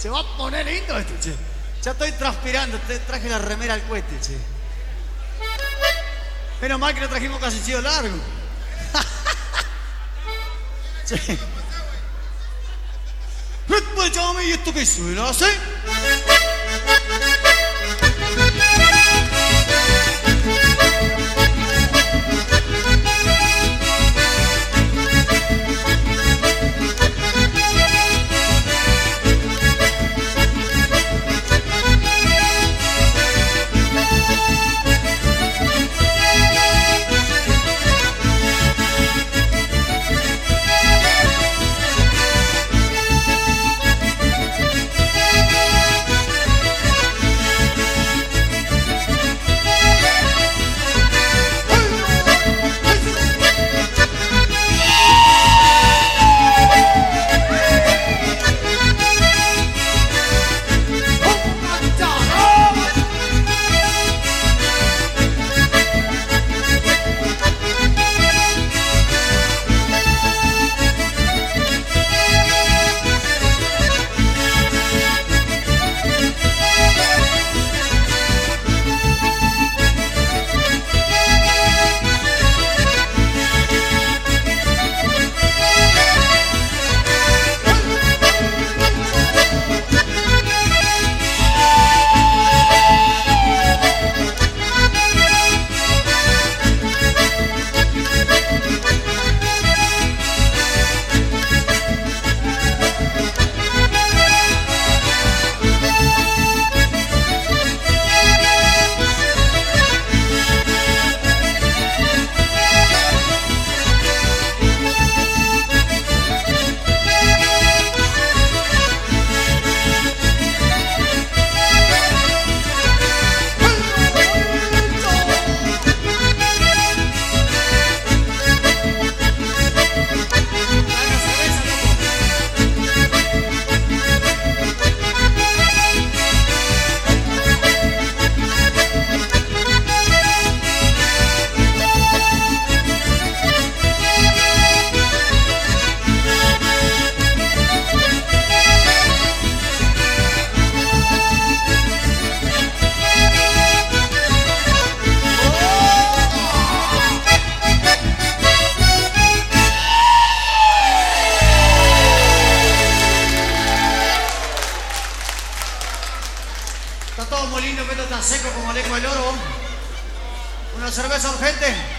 Se va a poner lindo esto, che. Ya estoy transpirando, te traje la remera al cohete, che. Menos mal que no trajimos calzoncillo largo. Che. Pues llámame, ¿y esto qué suena? ¿Sí? Está todo muy lindo, pero tan seco como lengua del oro. Una cerveza urgente.